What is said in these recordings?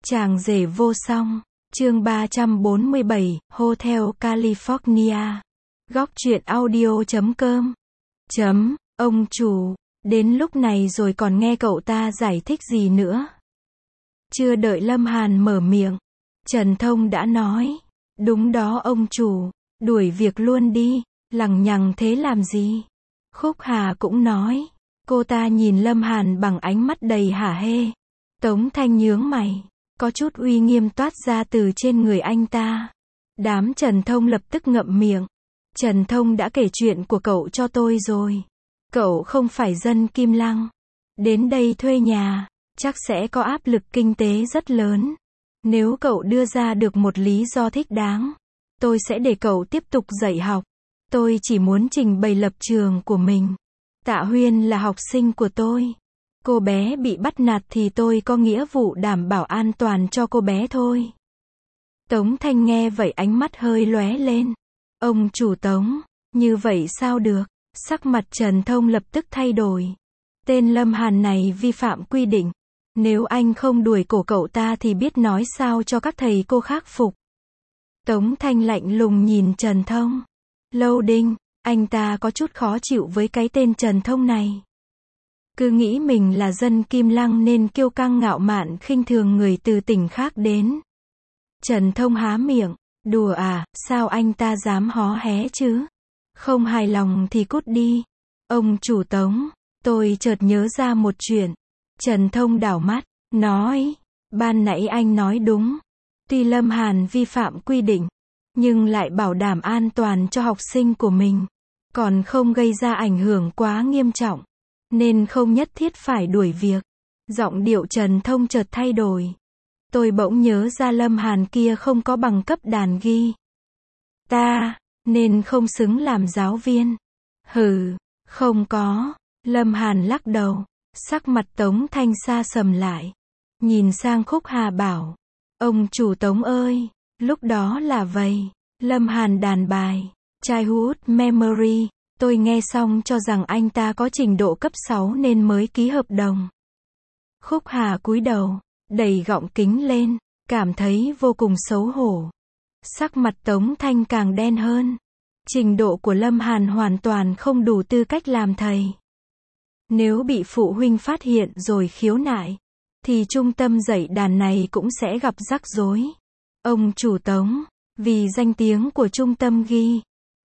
Chàng rể vô song, chương 347, Hotel California. Góc truyện audio.com. Ông chủ, đến lúc này rồi còn nghe cậu ta giải thích gì nữa? Chưa đợi Lâm Hàn mở miệng, Trần Thông đã nói, đúng đó ông chủ, đuổi việc luôn đi, lằng nhằng thế làm gì? Khúc Hà cũng nói, cô ta nhìn Lâm Hàn bằng ánh mắt đầy hả hê. Tống Thanh nhướng mày, có chút uy nghiêm toát ra từ trên người anh ta. Đám Trần Thông lập tức ngậm miệng. Trần Thông đã kể chuyện của cậu cho tôi rồi. Cậu không phải dân Kim Lăng. Đến đây thuê nhà, chắc sẽ có áp lực kinh tế rất lớn. Nếu cậu đưa ra được một lý do thích đáng, tôi sẽ để cậu tiếp tục dạy học. Tôi chỉ muốn trình bày lập trường của mình. Tạ Huyên là học sinh của tôi. Cô bé bị bắt nạt thì tôi có nghĩa vụ đảm bảo an toàn cho cô bé thôi. Tống Thanh nghe vậy ánh mắt hơi lóe lên. Ông chủ Tống, như vậy sao được? Sắc mặt Trần Thông lập tức thay đổi. Tên Lâm Hàn này vi phạm quy định. Nếu anh không đuổi cổ cậu ta thì biết nói sao cho các thầy cô khắc phục. Tống Thanh lạnh lùng nhìn Trần Thông. Lâu Đinh, anh ta có chút khó chịu với cái tên Trần Thông này. Cứ nghĩ mình là dân Kim Lăng nên kiêu căng ngạo mạn khinh thường người từ tỉnh khác đến. Trần Thông há miệng, đùa à, sao anh ta dám hó hé chứ? Không hài lòng thì cút đi. Ông chủ Tống, tôi chợt nhớ ra một chuyện. Trần Thông đảo mắt, nói, ban nãy anh nói đúng. Tuy Lâm Hàn vi phạm quy định, nhưng lại bảo đảm an toàn cho học sinh của mình. Còn không gây ra ảnh hưởng quá nghiêm trọng. Nên không nhất thiết phải đuổi việc. Giọng điệu Trần Thông chợt thay đổi. Tôi bỗng nhớ ra Lâm Hàn kia không có bằng cấp đàn ghi. Nên không xứng làm giáo viên. Hừ, không có. Lâm Hàn lắc đầu. Sắc mặt Tống Thanh xa sầm lại. Nhìn sang Khúc Hà bảo. Ông chủ Tống ơi, lúc đó là vậy. Lâm Hàn đàn bài Childhood Memory. Tôi nghe xong cho rằng anh ta có trình độ cấp 6 nên mới ký hợp đồng. Khúc Hà cúi đầu, đẩy gọng kính lên, cảm thấy vô cùng xấu hổ. Sắc mặt Tống Thanh càng đen hơn. Trình độ của Lâm Hàn hoàn toàn không đủ tư cách làm thầy. Nếu bị phụ huynh phát hiện rồi khiếu nại, thì trung tâm dạy đàn này cũng sẽ gặp rắc rối. Ông chủ Tống, vì danh tiếng của trung tâm ghi,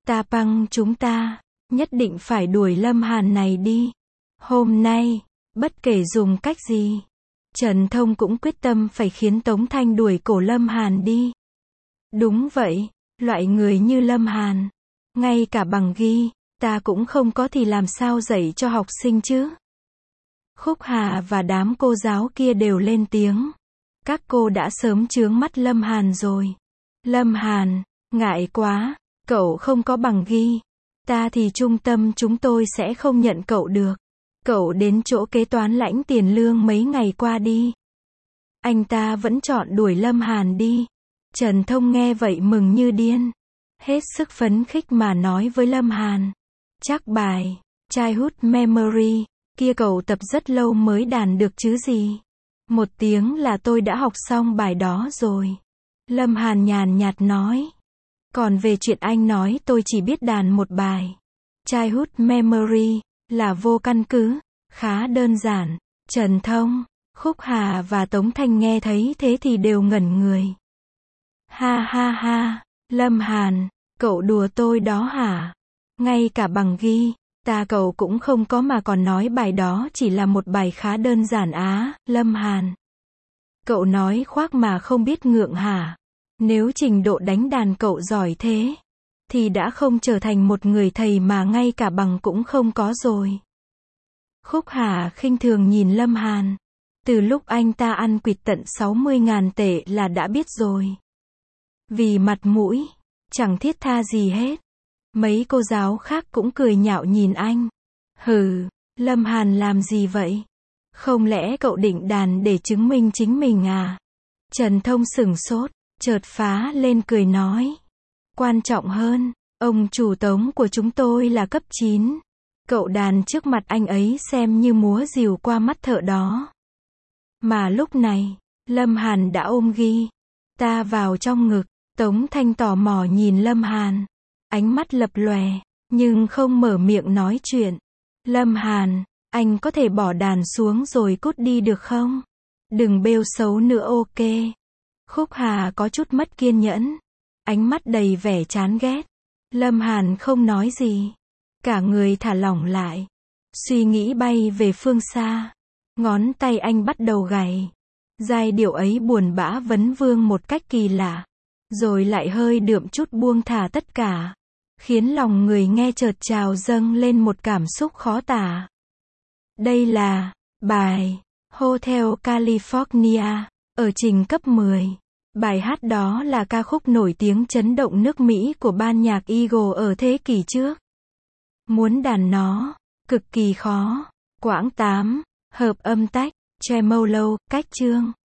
chúng ta nhất định phải đuổi Lâm Hàn này đi. Hôm nay, bất kể dùng cách gì, Trần Thông cũng quyết tâm phải khiến Tống Thanh đuổi cổ Lâm Hàn đi. Đúng vậy, loại người như Lâm Hàn, ngay cả bằng ghi, ta cũng không có thì làm sao dạy cho học sinh chứ? Khúc Hà và đám cô giáo kia đều lên tiếng. Các cô đã sớm chướng mắt Lâm Hàn rồi. Lâm Hàn, ngại quá, cậu không có bằng ghi. Ta thì trung tâm chúng tôi sẽ không nhận cậu được. Cậu đến chỗ kế toán lãnh tiền lương mấy ngày qua đi. Anh ta vẫn chọn đuổi Lâm Hàn đi. Trần Thông nghe vậy mừng như điên. Hết sức phấn khích mà nói với Lâm Hàn. Chắc bài Childhood Memory kia cậu tập rất lâu mới đàn được chứ gì. 1 tiếng là tôi đã học xong bài đó rồi. Lâm Hàn nhàn nhạt nói. Còn về chuyện anh nói tôi chỉ biết đàn một bài Childhood Memory là vô căn cứ, khá đơn giản. Trần Thông, Khúc Hà và Tống Thanh nghe thấy thế thì đều ngẩn người. Ha ha ha, Lâm Hàn, cậu đùa tôi đó hả? Ngay cả bằng ghi, cậu cũng không có mà còn nói bài đó chỉ là một bài khá đơn giản á, Lâm Hàn. Cậu nói khoác mà không biết ngượng hả? Nếu trình độ đánh đàn cậu giỏi thế, thì đã không trở thành một người thầy mà ngay cả bằng cũng không có rồi. Khúc Hà khinh thường nhìn Lâm Hàn. Từ lúc anh ta ăn quỵt tận 60.000 tệ là đã biết rồi. Vì mặt mũi, chẳng thiết tha gì hết. Mấy cô giáo khác cũng cười nhạo nhìn anh. Hừ, Lâm Hàn làm gì vậy? Không lẽ cậu định đàn để chứng minh chính mình à? Trần Thông sửng sốt, chợt phá lên cười nói. Quan trọng hơn, ông chủ Tống của chúng tôi là cấp 9. Cậu đàn trước mặt anh ấy xem như múa rìu qua mắt thợ đó. Mà lúc này, Lâm Hàn đã ôm ghi ta vào trong ngực. Tống Thanh tò mò nhìn Lâm Hàn. Ánh mắt lập lòe, nhưng không mở miệng nói chuyện. Lâm Hàn, anh có thể bỏ đàn xuống rồi cút đi được không? Đừng bêu xấu nữa ok. Khúc Hà có chút mất kiên nhẫn. Ánh mắt đầy vẻ chán ghét. Lâm Hàn không nói gì. Cả người thả lỏng lại. Suy nghĩ bay về phương xa. Ngón tay anh bắt đầu gảy. Giai điệu ấy buồn bã vấn vương một cách kỳ lạ. Rồi lại hơi đượm chút buông thả tất cả. Khiến lòng người nghe chợt trào dâng lên một cảm xúc khó tả. Đây là bài Hotel California ở trình cấp 10. Bài hát đó là ca khúc nổi tiếng chấn động nước Mỹ của ban nhạc Eagle ở thế kỷ trước. Muốn đàn nó cực kỳ khó. Quãng 8, hợp âm tách, tremolo, cách chương.